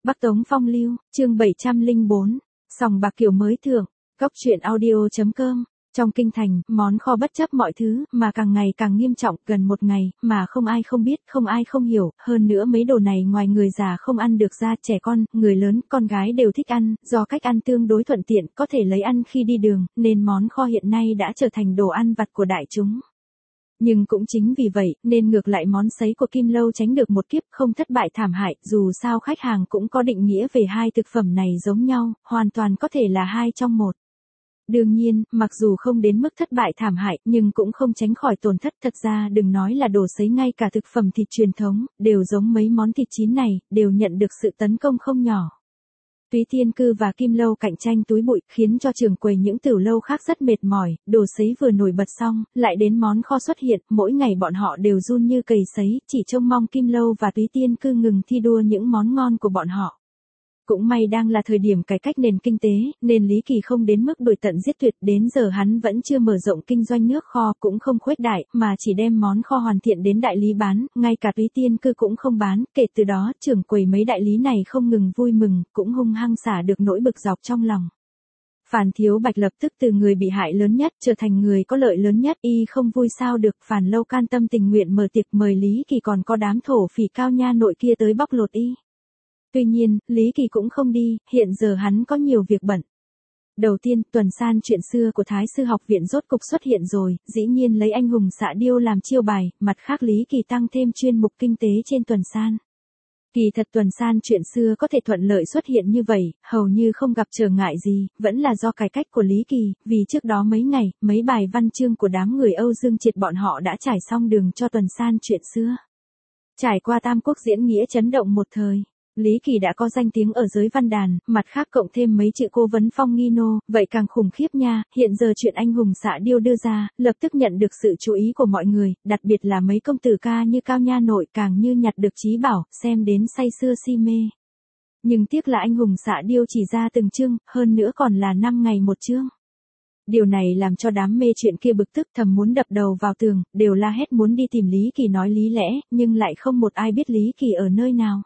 Bắc Tống Phong Lưu, chương 704, sòng bạc kiểu mới thưởng, góc truyện audio.com. Trong kinh thành, món kho bất chấp mọi thứ, mà càng ngày càng nghiêm trọng, gần một ngày, mà không ai không biết, không ai không hiểu, hơn nữa mấy đồ này ngoài người già không ăn được ra, trẻ con, người lớn, con gái đều thích ăn, do cách ăn tương đối thuận tiện, có thể lấy ăn khi đi đường, nên món kho hiện nay đã trở thành đồ ăn vặt của đại chúng. Nhưng cũng chính vì vậy, nên ngược lại món sấy của Kim Lâu tránh được một kiếp không thất bại thảm hại, dù sao khách hàng cũng có định nghĩa về hai thực phẩm này giống nhau, hoàn toàn có thể là hai trong một. Đương nhiên, mặc dù không đến mức thất bại thảm hại, nhưng cũng không tránh khỏi tổn thất. Thật ra đừng nói là đồ sấy, ngay cả thực phẩm thịt truyền thống, đều giống mấy món thịt chín này, đều nhận được sự tấn công không nhỏ. Túy Tiên Cư và Kim Lâu cạnh tranh túi bụi, khiến cho trưởng quầy những tiểu lâu khác rất mệt mỏi, đồ sấy vừa nổi bật xong, lại đến món kho xuất hiện, mỗi ngày bọn họ đều run như cầy sấy, chỉ trông mong Kim Lâu và Túy Tiên Cư ngừng thi đua những món ngon của bọn họ. Cũng may đang là thời điểm cải cách nền kinh tế, nên Lý Kỳ không đến mức đuổi tận giết tuyệt, đến giờ hắn vẫn chưa mở rộng kinh doanh nước kho, cũng không khuếch đại, mà chỉ đem món kho hoàn thiện đến đại lý bán, ngay cả Túy Tiên Cư cũng không bán. Kể từ đó, trưởng quầy mấy đại lý này không ngừng vui mừng, cũng hung hăng xả được nỗi bực dọc trong lòng. Phàn Thiếu Bạch lập tức từ người bị hại lớn nhất trở thành người có lợi lớn nhất, y không vui sao được. Phàn Lâu can tâm tình nguyện mở tiệc mời Lý Kỳ, còn có đám thổ phỉ cao nha nội kia tới bóc lột y. Tuy nhiên, Lý Kỳ cũng không đi, hiện giờ hắn có nhiều việc bận. Đầu tiên, tuần san chuyện xưa của Thái sư học viện rốt cục xuất hiện rồi, dĩ nhiên lấy anh hùng xạ điêu làm chiêu bài, mặt khác Lý Kỳ tăng thêm chuyên mục kinh tế trên tuần san. Kỳ thật tuần san chuyện xưa có thể thuận lợi xuất hiện như vậy, hầu như không gặp trở ngại gì, vẫn là do cải cách của Lý Kỳ, vì trước đó mấy ngày, mấy bài văn chương của đám người Âu Dương Triệt bọn họ đã trải xong đường cho tuần san chuyện xưa. Trải qua Tam Quốc diễn nghĩa chấn động một thời. Lý Kỳ đã có danh tiếng ở giới văn đàn, mặt khác cộng thêm mấy chữ cố vấn phong nghi nô, vậy càng khủng khiếp nha. Hiện giờ chuyện anh hùng xạ điêu đưa ra, lập tức nhận được sự chú ý của mọi người, đặc biệt là mấy công tử ca như Cao Nha Nội càng như nhặt được trí bảo, xem đến say sưa si mê. Nhưng tiếc là anh hùng xạ điêu chỉ ra từng chương, hơn nữa còn là 5 ngày một chương. Điều này làm cho đám mê chuyện kia bực tức, thầm muốn đập đầu vào tường, đều la hét muốn đi tìm Lý Kỳ nói lý lẽ, nhưng lại không một ai biết Lý Kỳ ở nơi nào.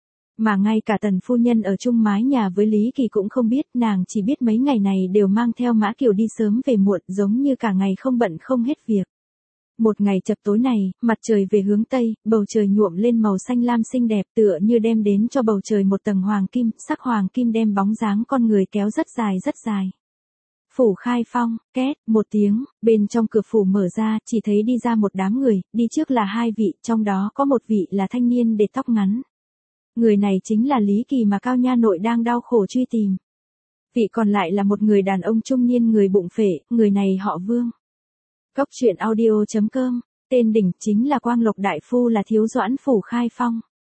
Mà ngay cả Tần phu nhân ở chung mái nhà với Lý Kỳ cũng không biết, nàng chỉ biết mấy ngày này đều mang theo Mã Kiều đi sớm về muộn, giống như cả ngày không bận không hết việc. Một ngày chập tối này, mặt trời về hướng Tây, bầu trời nhuộm lên màu xanh lam xinh đẹp, tựa như đem đến cho bầu trời một tầng hoàng kim, sắc hoàng kim đem bóng dáng con người kéo rất dài rất dài. Phủ khai phong, két, một tiếng, bên trong cửa phủ mở ra, chỉ thấy đi ra một đám người, đi trước là hai vị, trong đó có một vị là thanh niên để tóc ngắn. Người này chính là Lý Kỳ mà Cao Nha Nội đang đau khổ truy tìm. Vị còn lại là một người đàn ông trung niên người bụng phệ, người này họ Vương. Góc truyện audio.com, tên đỉnh chính là Quang Lộc Đại Phu, là thiếu doãn phủ khai phong.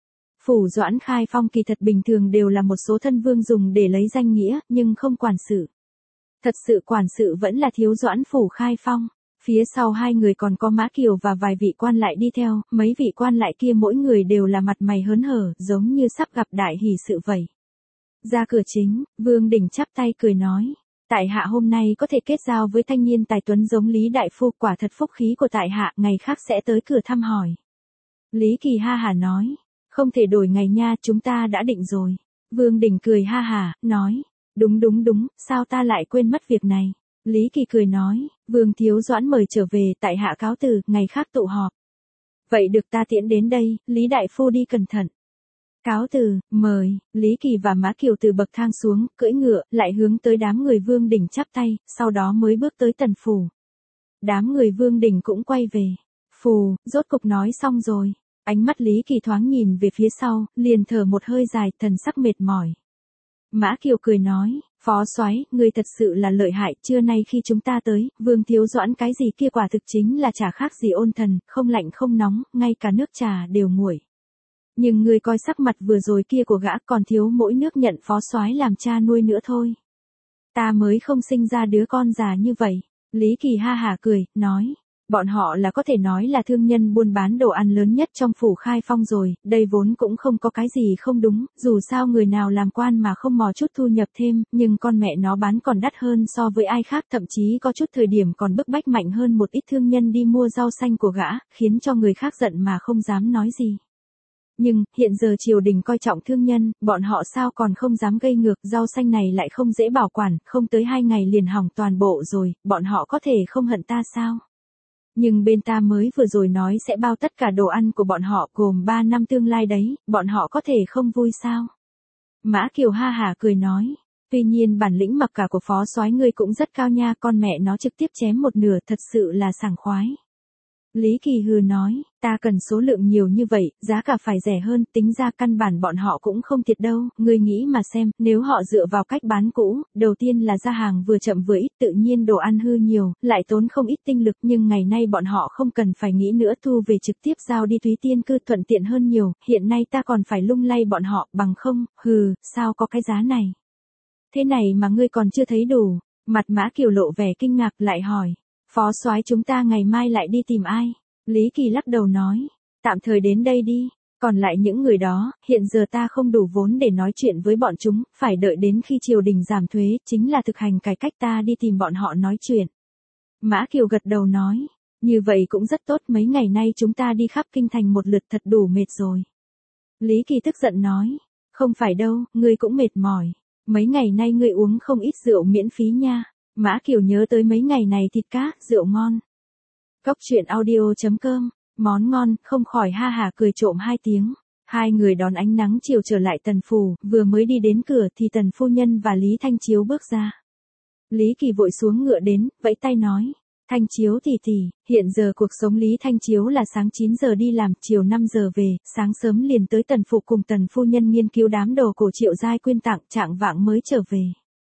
Phủ doãn khai phong kỳ thật bình thường đều là một số thân vương dùng để lấy danh nghĩa, nhưng không quản sự. Thật sự quản sự vẫn là thiếu doãn phủ khai phong. Phía sau hai người còn có Mã Kiều và vài vị quan lại đi theo, mấy vị quan lại kia mỗi người đều là mặt mày hớn hở, giống như sắp gặp đại hỷ sự vậy. Ra cửa chính, Vương Đình chắp tay cười nói, tại hạ hôm nay có thể kết giao với thanh niên tài tuấn giống Lý Đại Phu, quả thật phúc khí của tại hạ, ngày khác sẽ tới cửa thăm hỏi. Lý Kỳ ha hả nói, không thể đổi ngày nha, chúng ta đã định rồi. Vương Đình cười ha hả, nói, đúng, sao ta lại quên mất việc này. Lý Kỳ cười nói, Vương thiếu doãn mời trở về, tại hạ cáo từ, ngày khác tụ họp. Vậy được, ta tiễn đến đây, Lý Đại Phu đi cẩn thận. Cáo từ, mời. Lý Kỳ và Mã Kiều từ bậc thang xuống, cưỡi ngựa, lại hướng tới đám người Vương Đình chắp tay, sau đó mới bước tới Tần phủ. Đám người Vương Đình cũng quay về. Phù, rốt cục nói xong rồi. Ánh mắt Lý Kỳ thoáng nhìn về phía sau, liền thở một hơi dài, thần sắc mệt mỏi. Mã Kiều cười nói, Phó soái, ngươi thật sự là lợi hại, trưa nay khi chúng ta tới, Vương thiếu doãn cái gì kia quả thực chính là chả khác gì ôn thần, không lạnh không nóng, ngay cả nước trà đều nguội. Nhưng ngươi coi sắc mặt vừa rồi kia của gã, còn thiếu mỗi nước nhận phó soái làm cha nuôi nữa thôi. Ta mới không sinh ra đứa con già như vậy. Lý Kỳ ha hả cười, nói. Bọn họ là có thể nói là thương nhân buôn bán đồ ăn lớn nhất trong phủ khai phong rồi, đây vốn cũng không có cái gì không đúng, dù sao người nào làm quan mà không mò chút thu nhập thêm, nhưng con mẹ nó bán còn đắt hơn so với ai khác, thậm chí có chút thời điểm còn bức bách mạnh hơn một ít thương nhân đi mua rau xanh của gã, khiến cho người khác giận mà không dám nói gì. Nhưng, hiện giờ triều đình coi trọng thương nhân, bọn họ sao còn không dám gây ngược, rau xanh này lại không dễ bảo quản, không tới 2 ngày liền hỏng toàn bộ rồi, bọn họ có thể không hận ta sao? Nhưng bên ta mới vừa rồi nói sẽ bao tất cả đồ ăn của bọn họ gồm 3 năm tương lai đấy, bọn họ có thể không vui sao? Mã Kiều ha hả cười nói. Tuy nhiên bản lĩnh mặc cả của phó soái ngươi cũng rất cao nha, con mẹ nó trực tiếp chém một nửa thật sự là sảng khoái. Lý Kỳ hừ nói, ta cần số lượng nhiều như vậy, giá cả phải rẻ hơn, tính ra căn bản bọn họ cũng không thiệt đâu, ngươi nghĩ mà xem, nếu họ dựa vào cách bán cũ, đầu tiên là ra hàng vừa chậm vừa ít, tự nhiên đồ ăn hư nhiều, lại tốn không ít tinh lực, nhưng ngày nay bọn họ không cần phải nghĩ nữa, thu về trực tiếp giao đi Thúy Tiên Cư thuận tiện hơn nhiều, hiện nay ta còn phải lung lay bọn họ, bằng không, sao có cái giá này. Thế này mà ngươi còn chưa thấy đủ, mặt Mã Kiều lộ vẻ kinh ngạc lại hỏi. Phó soái chúng ta ngày mai lại đi tìm ai? Lý Kỳ lắc đầu nói, tạm thời đến đây đi, còn lại những người đó, hiện giờ ta không đủ vốn để nói chuyện với bọn chúng, phải đợi đến khi triều đình giảm thuế, chính là thực hành cải cách ta đi tìm bọn họ nói chuyện. Mã Kiều gật đầu nói, như vậy cũng rất tốt, mấy ngày nay chúng ta đi khắp kinh thành một lượt thật đủ mệt rồi. Lý Kỳ tức giận nói, không phải đâu, ngươi cũng mệt mỏi, mấy ngày nay ngươi uống không ít rượu miễn phí nha. Mã Kiều nhớ tới mấy ngày này thịt cá, rượu ngon. Cốc truyện audio.com, món ngon, không khỏi ha hả cười trộm 2 tiếng. Hai người đón ánh nắng chiều trở lại Tần Phủ, vừa mới đi đến cửa thì Tần phu nhân và Lý Thanh Chiếu bước ra. Lý Kỳ vội xuống ngựa đến, vẫy tay nói. Thanh Chiếu tỷ tỷ, hiện giờ cuộc sống Lý Thanh Chiếu là sáng 9 giờ đi làm, chiều 5 giờ về, sáng sớm liền tới Tần Phủ cùng Tần phu nhân nghiên cứu đám đồ cổ Triệu Giai quyên tặng, trạng vạng mới trở về.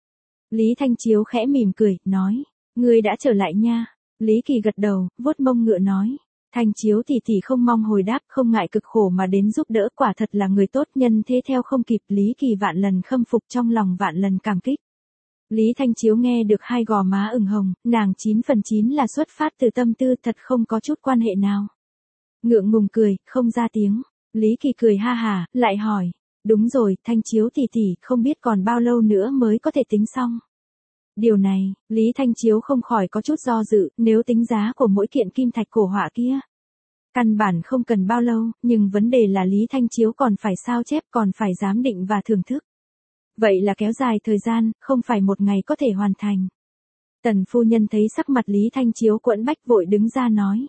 Lý Thanh Chiếu khẽ mỉm cười, nói, ngươi đã trở lại nha. Lý Kỳ gật đầu, vuốt mông ngựa nói, Thanh Chiếu tỷ tỷ không mong hồi đáp, không ngại cực khổ mà đến giúp đỡ, quả thật là người tốt, nhân thế theo không kịp. Lý Kỳ vạn lần khâm phục, trong lòng vạn lần cảm kích. Lý Thanh Chiếu nghe được hai gò má ửng hồng, nàng 9 phần 9 là xuất phát từ tâm tư, thật không có chút quan hệ nào. Ngượng ngùng cười, không ra tiếng. Lý Kỳ cười ha hả, lại hỏi. Đúng rồi, Thanh Chiếu tỷ tỷ, không biết còn bao lâu nữa mới có thể tính xong. Điều này, Lý Thanh Chiếu không khỏi có chút do dự, nếu tính giá của mỗi kiện kim thạch cổ họa kia. Căn bản không cần bao lâu, nhưng vấn đề là Lý Thanh Chiếu còn phải sao chép, còn phải giám định và thưởng thức. Vậy là kéo dài thời gian, không phải một ngày có thể hoàn thành. Tần phu nhân thấy sắc mặt Lý Thanh Chiếu quẫn bách vội đứng ra nói.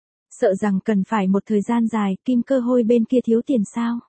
Sợ rằng cần phải một thời gian dài, Kim Cơ Hôi bên kia thiếu tiền sao?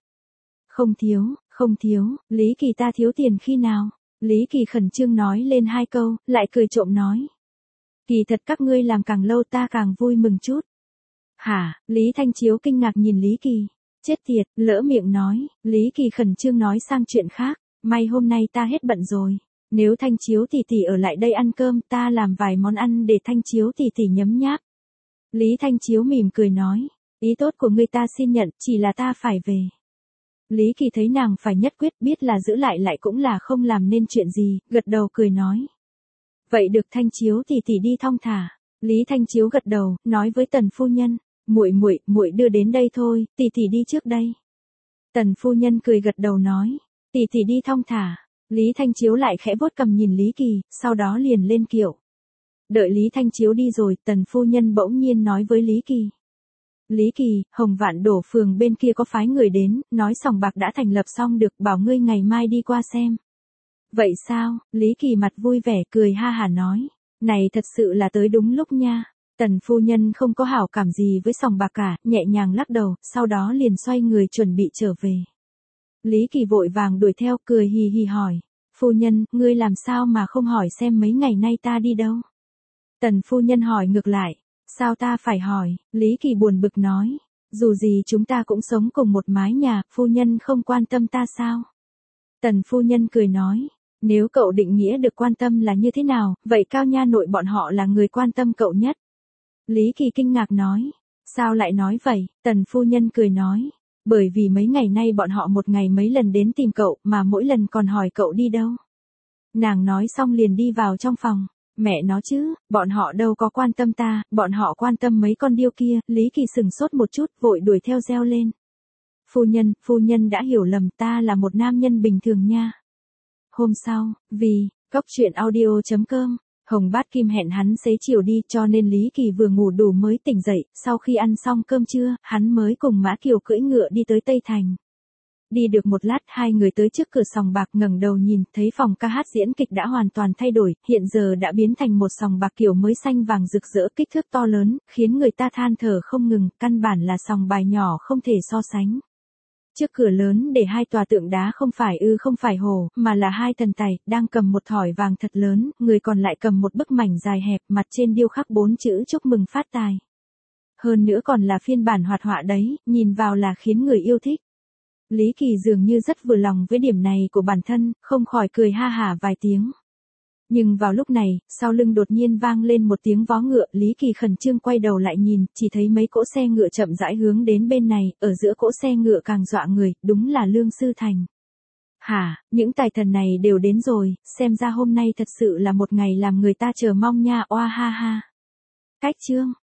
Không thiếu, Lý Kỳ ta thiếu tiền khi nào? Lý Kỳ khẩn trương nói lên 2 câu, lại cười trộm nói. Kỳ thật các ngươi làm càng lâu ta càng vui mừng chút. Hả, Lý Thanh Chiếu kinh ngạc nhìn Lý Kỳ. Chết tiệt, lỡ miệng nói, Lý Kỳ khẩn trương nói sang chuyện khác. May hôm nay ta hết bận rồi. Nếu Thanh Chiếu tỷ tỷ ở lại đây ăn cơm, ta làm vài món ăn để Thanh Chiếu tỷ tỷ nhấm nháp. Lý Thanh Chiếu mỉm cười nói. Ý tốt của ngươi ta xin nhận, chỉ là ta phải về. Lý Kỳ thấy nàng phải nhất quyết, biết là giữ lại cũng là không làm nên chuyện gì, gật đầu cười nói. Vậy được Thanh Chiếu tỷ tỷ đi thong thả. Lý Thanh Chiếu gật đầu, nói với Tần phu nhân, muội đưa đến đây thôi, tỷ tỷ đi trước đây. Tần phu nhân cười gật đầu nói, tỷ tỷ đi thong thả. Lý Thanh Chiếu lại khẽ vuốt cằm nhìn Lý Kỳ, sau đó liền lên kiệu. Đợi Lý Thanh Chiếu đi rồi, Tần phu nhân bỗng nhiên nói với Lý Kỳ. Lý Kỳ, Hồng Vạn Đổ phường bên kia có phái người đến, nói sòng bạc đã thành lập xong được, bảo ngươi ngày mai đi qua xem. Vậy sao? Lý Kỳ mặt vui vẻ cười ha hả nói. Này thật sự là tới đúng lúc nha. Tần phu nhân không có hảo cảm gì với sòng bạc cả, nhẹ nhàng lắc đầu, sau đó liền xoay người chuẩn bị trở về. Lý Kỳ vội vàng đuổi theo, cười hì hì hỏi. Phu nhân, ngươi làm sao mà không hỏi xem mấy ngày nay ta đi đâu? Tần phu nhân hỏi ngược lại. Sao ta phải hỏi? Lý Kỳ buồn bực nói. Dù gì chúng ta cũng sống cùng một mái nhà, phu nhân không quan tâm ta sao? Tần phu nhân cười nói. Nếu cậu định nghĩa được quan tâm là như thế nào, vậy Cao Nha nội bọn họ là người quan tâm cậu nhất. Lý Kỳ kinh ngạc nói. Sao lại nói vậy? Tần phu nhân cười nói. Bởi vì mấy ngày nay bọn họ một ngày mấy lần đến tìm cậu, mà mỗi lần còn hỏi cậu đi đâu. Nàng nói xong liền đi vào trong phòng. Mẹ nó chứ, bọn họ đâu có quan tâm ta, bọn họ quan tâm mấy con điêu kia. Lý Kỳ sừng sốt một chút, vội đuổi theo reo lên. Phu nhân đã hiểu lầm, ta là một nam nhân bình thường nha. Hôm sau, vì, cốc truyện audio.com, Hồng Bát Kim hẹn hắn xế chiều đi, cho nên Lý Kỳ vừa ngủ đủ mới tỉnh dậy, sau khi ăn xong cơm trưa, hắn mới cùng Mã Kiều cưỡi ngựa đi tới Tây Thành. Đi được một lát, hai người tới trước cửa sòng bạc, ngẩng đầu nhìn, thấy phòng ca hát diễn kịch đã hoàn toàn thay đổi, hiện giờ đã biến thành một sòng bạc kiểu mới xanh vàng rực rỡ, kích thước to lớn, khiến người ta than thở không ngừng, căn bản là sòng bài nhỏ không thể so sánh. Trước cửa lớn để hai tòa tượng đá không phải hổ, mà là hai thần tài, đang cầm một thỏi vàng thật lớn, người còn lại cầm một bức mảnh dài hẹp, mặt trên điêu khắc 4 chữ chúc mừng phát tài. Hơn nữa còn là phiên bản hoạt họa đấy, nhìn vào là khiến người yêu thích. Lý Kỳ dường như rất vừa lòng với điểm này của bản thân, không khỏi cười ha hả vài tiếng. Nhưng vào lúc này, sau lưng đột nhiên vang lên một tiếng vó ngựa, Lý Kỳ khẩn trương quay đầu lại nhìn, chỉ thấy mấy cỗ xe ngựa chậm rãi hướng đến bên này, ở giữa cỗ xe ngựa càng dọa người, đúng là Lương Sư Thành. Hả, những tài thần này đều đến rồi, xem ra hôm nay thật sự là một ngày làm người ta chờ mong nha, oa ha ha. Cách chương